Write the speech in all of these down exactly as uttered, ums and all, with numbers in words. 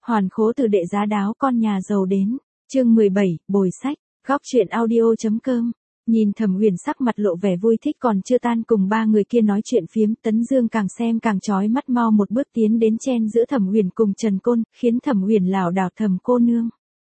Hoàn khố từ đệ giá đáo con nhà giàu đến. Chương mười bảy, bồi sách. Góc truyện audio.com. Nhìn Thẩm Huyền sắc mặt lộ vẻ vui thích còn chưa tan cùng ba người kia nói chuyện phiếm, Tấn Dương càng xem càng chói mắt, mau một bước tiến đến chen giữa Thẩm Huyền cùng Trần Côn, khiến Thẩm Huyền lảo đảo. Thẩm cô nương.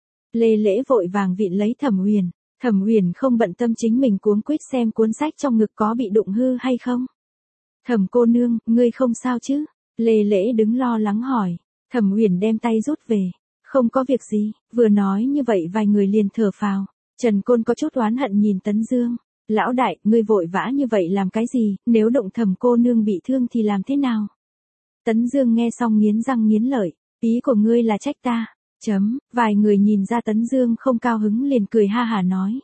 Lê Lễ vội vàng vịn lấy Thẩm Huyền. Thẩm Huyền không bận tâm chính mình cuống quýt xem cuốn sách trong ngực có bị đụng hư hay không. Thẩm cô nương, ngươi không sao chứ? Lê Lễ đứng lo lắng hỏi. Thẩm Huyền đem tay rút về. Không có việc gì. Vừa nói như vậy vài người liền thở phào. Trần Côn có chút oán hận nhìn Tấn Dương. Lão đại, ngươi vội vã như vậy làm cái gì, nếu động Thẩm cô nương bị thương thì làm thế nào? Tấn Dương nghe xong nghiến răng nghiến lợi. Ý của ngươi là trách ta. Chấm, vài người nhìn ra Tấn Dương không cao hứng liền cười ha hả nói.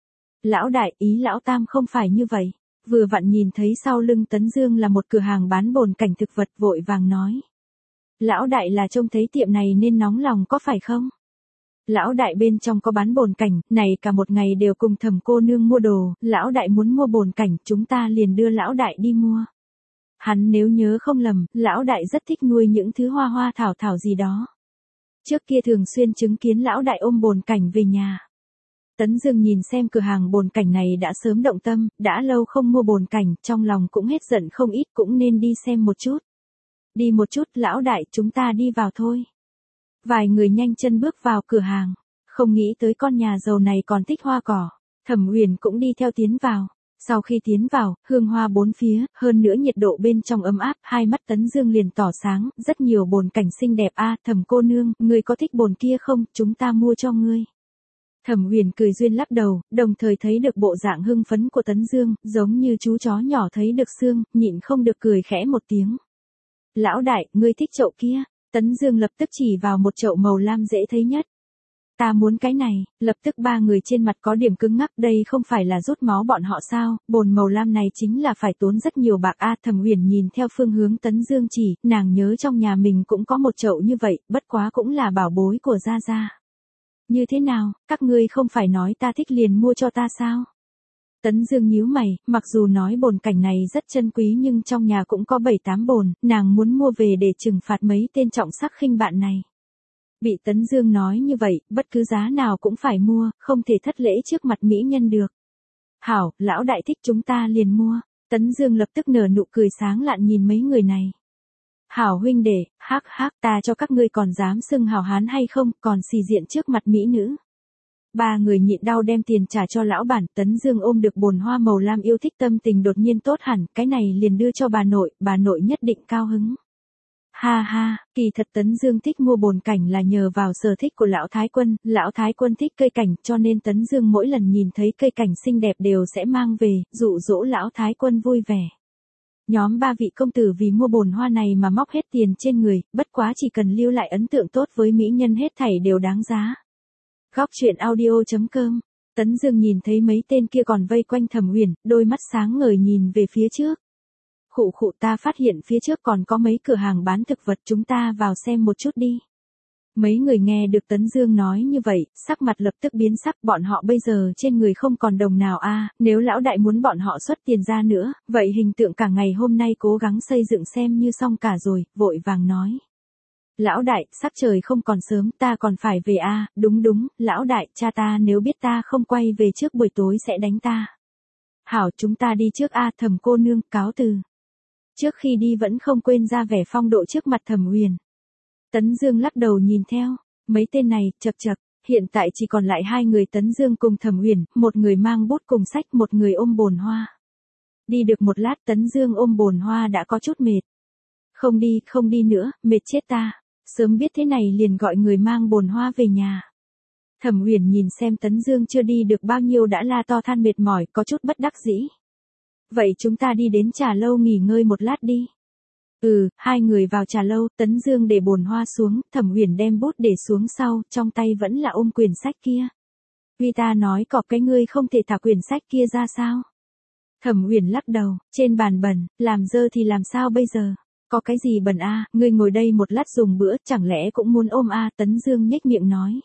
Lão đại, ý lão tam không phải như vậy. Vừa vặn nhìn thấy sau lưng Tấn Dương là một cửa hàng bán bồn cảnh thực vật, vội vàng nói. Lão đại là trông thấy tiệm này nên nóng lòng có phải không? Lão đại bên trong có bán bồn cảnh, này cả một ngày đều cùng Thẩm cô nương mua đồ, lão đại muốn mua bồn cảnh, chúng ta liền đưa lão đại đi mua. Hắn nếu nhớ không lầm, lão đại rất thích nuôi những thứ hoa hoa thảo thảo gì đó. Trước kia thường xuyên chứng kiến lão đại ôm bồn cảnh về nhà. Tấn Dương nhìn xem cửa hàng bồn cảnh này đã sớm động tâm, đã lâu không mua bồn cảnh, trong lòng cũng hết giận không ít, cũng nên đi xem một chút. Đi một chút, lão đại, chúng ta đi vào thôi. Vài người nhanh chân bước vào cửa hàng, không nghĩ tới con nhà giàu này còn thích hoa cỏ. Thẩm Huyền cũng đi theo tiến vào. Sau khi tiến vào, hương hoa bốn phía, hơn nữa nhiệt độ bên trong ấm áp, hai mắt Tấn Dương liền tỏ sáng, rất nhiều bồn cảnh xinh đẹp a, Thẩm cô nương, ngươi có thích bồn kia không, chúng ta mua cho ngươi. Thẩm Huyền cười duyên lắc đầu, đồng thời thấy được bộ dạng hưng phấn của Tấn Dương, giống như chú chó nhỏ thấy được xương, nhịn không được cười khẽ một tiếng. Lão đại, ngươi thích chậu kia? Tấn Dương lập tức chỉ vào một chậu màu lam dễ thấy nhất. Ta muốn cái này, lập tức ba người trên mặt có điểm cứng ngắc, đây không phải là rút máu bọn họ sao, bồn màu lam này chính là phải tốn rất nhiều bạc a. Thẩm Huyền nhìn theo phương hướng Tấn Dương chỉ, nàng nhớ trong nhà mình cũng có một chậu như vậy, bất quá cũng là bảo bối của gia gia. Như thế nào, các ngươi không phải nói ta thích liền mua cho ta sao? Tấn Dương nhíu mày, mặc dù nói bồn cảnh này rất chân quý nhưng trong nhà cũng có bảy tám bồn, nàng muốn mua về để trừng phạt mấy tên trọng sắc khinh bạn này. Bị Tấn Dương nói như vậy, bất cứ giá nào cũng phải mua, không thể thất lễ trước mặt mỹ nhân được. Hảo, lão đại thích chúng ta liền mua. Tấn Dương lập tức nở nụ cười sáng lạn nhìn mấy người này. Hảo huynh đệ, hắc hắc, ta cho các ngươi còn dám xưng hảo hán hay không, còn xì diện trước mặt mỹ nữ. Ba người nhịn đau đem tiền trả cho lão bản. Tấn Dương ôm được bồn hoa màu lam yêu thích, tâm tình đột nhiên tốt hẳn, cái này liền đưa cho bà nội, bà nội nhất định cao hứng. Ha ha, kỳ thật Tấn Dương thích mua bồn cảnh là nhờ vào sở thích của lão Thái Quân, lão Thái Quân thích cây cảnh, cho nên Tấn Dương mỗi lần nhìn thấy cây cảnh xinh đẹp đều sẽ mang về, dụ dỗ lão Thái Quân vui vẻ. Nhóm ba vị công tử vì mua bồn hoa này mà móc hết tiền trên người, bất quá chỉ cần lưu lại ấn tượng tốt với mỹ nhân hết thảy đều đáng giá. Góc truyện audio.com. Tấn Dương nhìn thấy mấy tên kia còn vây quanh Thẩm Huyền, đôi mắt sáng ngời nhìn về phía trước. Khụ khụ, ta phát hiện phía trước còn có mấy cửa hàng bán thực vật, chúng ta vào xem một chút đi. Mấy người nghe được Tấn Dương nói như vậy, sắc mặt lập tức biến sắc, bọn họ bây giờ trên người không còn đồng nào a, nếu lão đại muốn bọn họ xuất tiền ra nữa, vậy hình tượng cả ngày hôm nay cố gắng xây dựng xem như xong cả rồi, vội vàng nói. Lão đại, sắc trời không còn sớm, ta còn phải về a, đúng đúng, lão đại, cha ta nếu biết ta không quay về trước buổi tối sẽ đánh ta. Hảo, chúng ta đi trước a, Thẩm cô nương, cáo từ. Trước khi đi vẫn không quên ra vẻ phong độ trước mặt Thẩm Huyền. Tấn Dương lắc đầu nhìn theo, mấy tên này, chậc chậc, hiện tại chỉ còn lại hai người Tấn Dương cùng Thẩm Huyền, một người mang bút cùng sách, một người ôm bồn hoa. Đi được một lát Tấn Dương ôm bồn hoa đã có chút mệt. Không đi, không đi nữa, mệt chết ta, sớm biết thế này liền gọi người mang bồn hoa về nhà. Thẩm Huyền nhìn xem Tấn Dương chưa đi được bao nhiêu đã la to than mệt mỏi, có chút bất đắc dĩ. Vậy chúng ta đi đến trà lâu nghỉ ngơi một lát đi. Ừ, hai người vào trà lâu, Tấn Dương để bồn hoa xuống, Thẩm Huyền đem bút để xuống sau, trong tay vẫn là ôm quyển sách kia. Vì ta nói có cái ngươi không thể thả quyển sách kia ra sao? Thẩm Huyền lắc đầu, trên bàn bẩn, làm dơ thì làm sao bây giờ? Có cái gì bẩn a, ngươi ngồi đây một lát dùng bữa, chẳng lẽ cũng muốn ôm a, Tấn Dương nhếch miệng nói.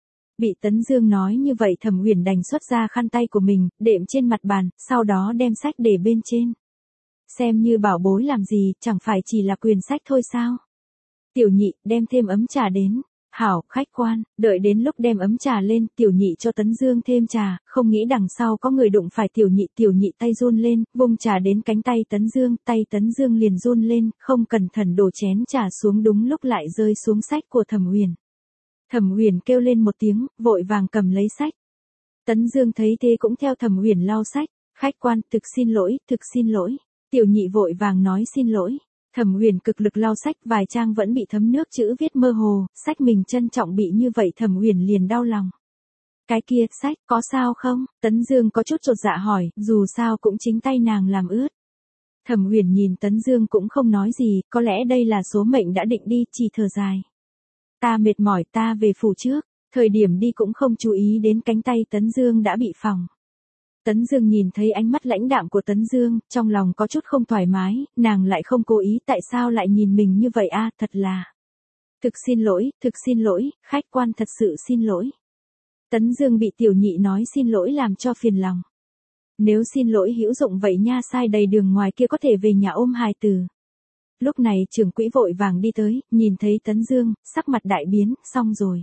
Bị Tấn Dương nói như vậy Thẩm Huyền đành xuất ra khăn tay của mình, đệm trên mặt bàn, sau đó đem sách để bên trên. Xem như bảo bối làm gì, chẳng phải chỉ là quyển sách thôi sao? Tiểu nhị, đem thêm ấm trà đến. Hảo, khách quan, đợi đến lúc đem ấm trà lên, tiểu nhị cho Tấn Dương thêm trà, không nghĩ đằng sau có người đụng phải tiểu nhị, tiểu nhị tay run lên, vung trà đến cánh tay Tấn Dương, tay Tấn Dương liền run lên, không cẩn thận đổ chén trà xuống, đúng lúc lại rơi xuống sách của Thẩm Huyền. Thẩm Huyền kêu lên một tiếng, vội vàng cầm lấy sách. Tấn Dương thấy thế cũng theo Thẩm Huyền lau sách, khách quan, thực xin lỗi, thực xin lỗi. Tiểu nhị vội vàng nói xin lỗi. Thẩm Huyền cực lực lau sách, vài trang vẫn bị thấm nước, chữ viết mơ hồ, sách mình trân trọng bị như vậy Thẩm Huyền liền đau lòng. Cái kia, sách, có sao không? Tấn Dương có chút chột dạ hỏi, dù sao cũng chính tay nàng làm ướt. Thẩm Huyền nhìn Tấn Dương cũng không nói gì, có lẽ đây là số mệnh đã định đi, chỉ thở dài. Ta mệt mỏi, ta về phủ trước, thời điểm đi cũng không chú ý đến cánh tay Tấn Dương đã bị phỏng. Tấn Dương nhìn thấy ánh mắt lãnh đạm của Tấn Dương, trong lòng có chút không thoải mái, nàng lại không cố ý, tại sao lại nhìn mình như vậy a, thật là. Thực xin lỗi, thực xin lỗi, khách quan thật sự xin lỗi. Tấn Dương bị tiểu nhị nói xin lỗi làm cho phiền lòng. Nếu xin lỗi hữu dụng vậy nha, sai đầy đường ngoài kia có thể về nhà ôm hài tử. Lúc này trưởng quỹ vội vàng đi tới, nhìn thấy Tấn Dương, sắc mặt đại biến, xong rồi.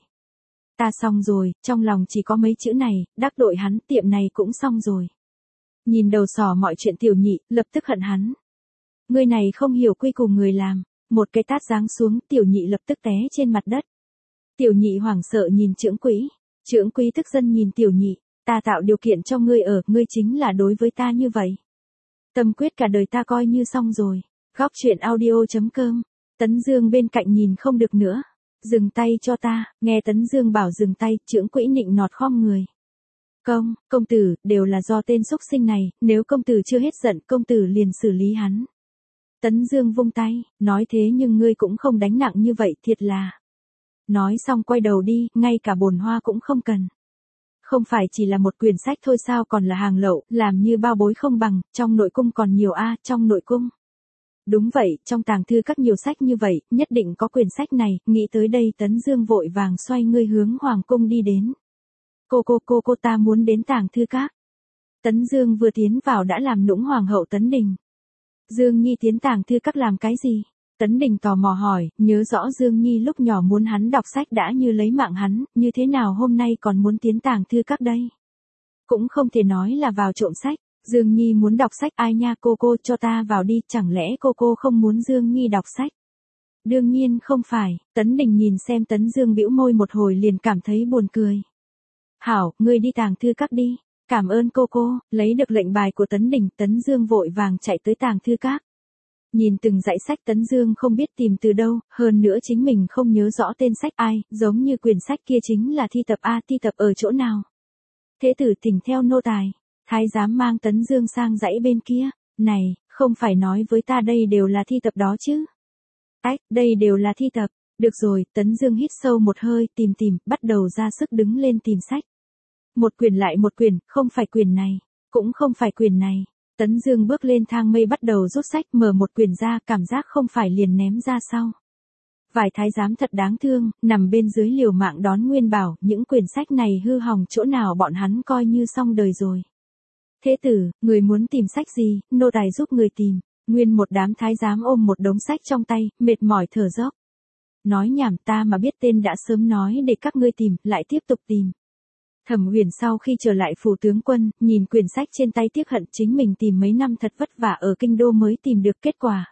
Ta xong rồi, trong lòng chỉ có mấy chữ này, đắc tội hắn, tiệm này cũng xong rồi. Nhìn đầu sỏ mọi chuyện tiểu nhị, lập tức hận hắn. Người này không hiểu quy củ người làm, một cái tát giáng xuống, tiểu nhị lập tức té trên mặt đất. Tiểu nhị hoảng sợ nhìn trưởng quỹ, trưởng quỹ tức giận nhìn tiểu nhị, ta tạo điều kiện cho ngươi ở, ngươi chính là đối với ta như vậy. Tâm quyết cả đời ta coi như xong rồi. Góc truyện audio chấm com. Tấn Dương bên cạnh nhìn không được nữa. Dừng tay cho ta, nghe Tấn Dương bảo dừng tay, trưởng quỹ nịnh nọt khom người. Công, công tử, đều là do tên xúc sinh này, nếu công tử chưa hết giận, công tử liền xử lý hắn. Tấn Dương vung tay, nói thế nhưng ngươi cũng không đánh nặng như vậy, thiệt là. Nói xong quay đầu đi, ngay cả bồn hoa cũng không cần. Không phải chỉ là một quyển sách thôi sao, còn là hàng lậu, làm như bao bối không bằng, trong nội cung còn nhiều a, trong nội cung. Đúng vậy, trong tàng thư các nhiều sách như vậy, nhất định có quyển sách này, nghĩ tới đây Tấn Dương vội vàng xoay người hướng hoàng cung đi đến. Cô cô cô cô ta muốn đến tàng thư các. Tấn Dương vừa tiến vào đã làm nũng hoàng hậu Tấn Đình. Dương Nhi tiến tàng thư các làm cái gì? Tấn Đình tò mò hỏi, nhớ rõ Dương Nhi lúc nhỏ muốn hắn đọc sách đã như lấy mạng hắn, như thế nào hôm nay còn muốn tiến tàng thư các đây? Cũng không thể nói là vào trộm sách. Dương Nhi muốn đọc sách, ai nha, cô cô cho ta vào đi, chẳng lẽ cô cô không muốn Dương Nhi đọc sách? Đương nhiên không phải, Tấn Đình nhìn xem Tấn Dương bĩu môi một hồi liền cảm thấy buồn cười. Hảo, ngươi đi tàng thư các đi, cảm ơn cô cô, lấy được lệnh bài của Tấn Đình, Tấn Dương vội vàng chạy tới tàng thư các. Nhìn từng dãy sách Tấn Dương không biết tìm từ đâu, hơn nữa chính mình không nhớ rõ tên sách ai, giống như quyển sách kia chính là thi tập A, thi tập ở chỗ nào? Thế tử thỉnh theo nô tài. Thái giám mang Tấn Dương sang dãy bên kia, này, không phải nói với ta đây đều là thi tập đó chứ. Ách, đây đều là thi tập, được rồi, Tấn Dương hít sâu một hơi, tìm tìm, bắt đầu ra sức đứng lên tìm sách. Một quyển lại một quyển, không phải quyển này, cũng không phải quyển này. Tấn Dương bước lên thang mây bắt đầu rút sách, mở một quyển ra, cảm giác không phải liền ném ra sau. Vài thái giám thật đáng thương, nằm bên dưới liều mạng đón Nguyên Bảo, những quyển sách này hư hỏng chỗ nào bọn hắn coi như xong đời rồi. Thế tử, người muốn tìm sách gì, nô tài giúp người tìm. Nguyên một đám thái giám ôm một đống sách trong tay, mệt mỏi thở dốc. Nói nhảm, ta mà biết tên đã sớm nói để các ngươi tìm, lại tiếp tục tìm. Thẩm Huyền sau khi trở lại phủ tướng quân, nhìn quyển sách trên tay tiếc hận chính mình tìm mấy năm thật vất vả ở kinh đô mới tìm được kết quả.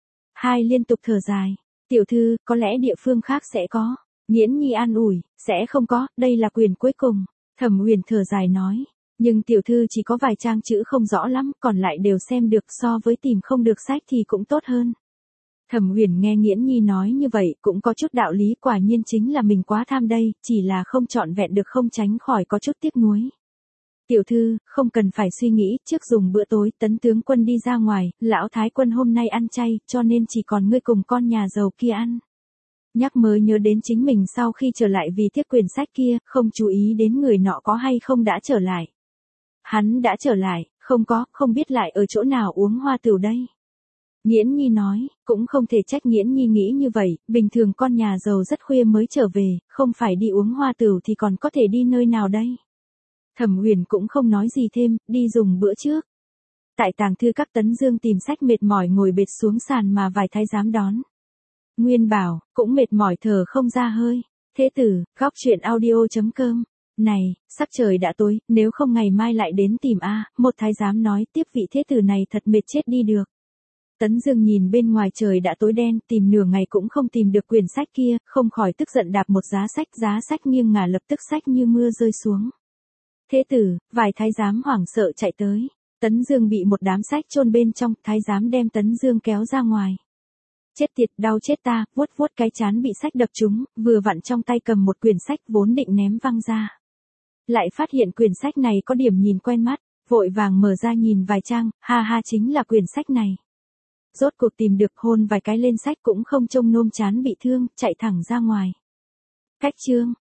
Hai liên tục thở dài, tiểu thư, có lẽ địa phương khác sẽ có. Nghiễn Nhi an ủi, sẽ không có, đây là quyển cuối cùng. Thẩm Huyền thở dài nói. Nhưng tiểu thư chỉ có vài trang chữ không rõ lắm, còn lại đều xem được, so với tìm không được sách thì cũng tốt hơn. Thẩm Huyền nghe Nghiễn Nhi nói như vậy, cũng có chút đạo lý, quả nhiên chính là mình quá tham đây, chỉ là không trọn vẹn được, không tránh khỏi có chút tiếc nuối. Tiểu thư, không cần phải suy nghĩ, trước dùng bữa tối, Tấn tướng quân đi ra ngoài, lão thái quân hôm nay ăn chay, cho nên chỉ còn ngươi cùng con nhà giàu kia ăn. Nhắc mới nhớ đến chính mình sau khi trở lại vì tiếc quyển sách kia, không chú ý đến người nọ có hay không đã trở lại. Hắn đã trở lại, không có, không biết lại ở chỗ nào uống hoa tửu đây. Nghiễn Nhi nói, cũng không thể trách Nghiễn Nhi nghĩ như vậy, bình thường con nhà giàu rất khuya mới trở về, không phải đi uống hoa tửu thì còn có thể đi nơi nào đây. Thẩm Huyền cũng không nói gì thêm, đi dùng bữa trước. Tại tàng thư các Tấn Dương tìm sách mệt mỏi ngồi bệt xuống sàn mà vài thái giám đón. Nguyên Bảo, cũng mệt mỏi thở không ra hơi. Thế tử, góc chuyện audio.com. Này, sắc trời đã tối, nếu không ngày mai lại đến tìm a, một thái giám nói tiếp vị thế tử này thật mệt chết đi được. Tấn Dương nhìn bên ngoài trời đã tối đen, tìm nửa ngày cũng không tìm được quyển sách kia, không khỏi tức giận đạp một giá sách, giá sách nghiêng ngả lập tức sách như mưa rơi xuống. Thế tử, vài thái giám hoảng sợ chạy tới. Tấn Dương bị một đám sách chôn bên trong, thái giám đem Tấn Dương kéo ra ngoài. Chết tiệt, đau chết ta, vuốt vuốt cái trán bị sách đập trúng, vừa vặn trong tay cầm một quyển sách vốn định ném văng ra. Lại phát hiện quyển sách này có điểm nhìn quen mắt, vội vàng mở ra nhìn vài trang, ha ha chính là quyển sách này. Rốt cuộc tìm được, hôn vài cái lên sách cũng không trông nôm chán bị thương, chạy thẳng ra ngoài. Cách chương.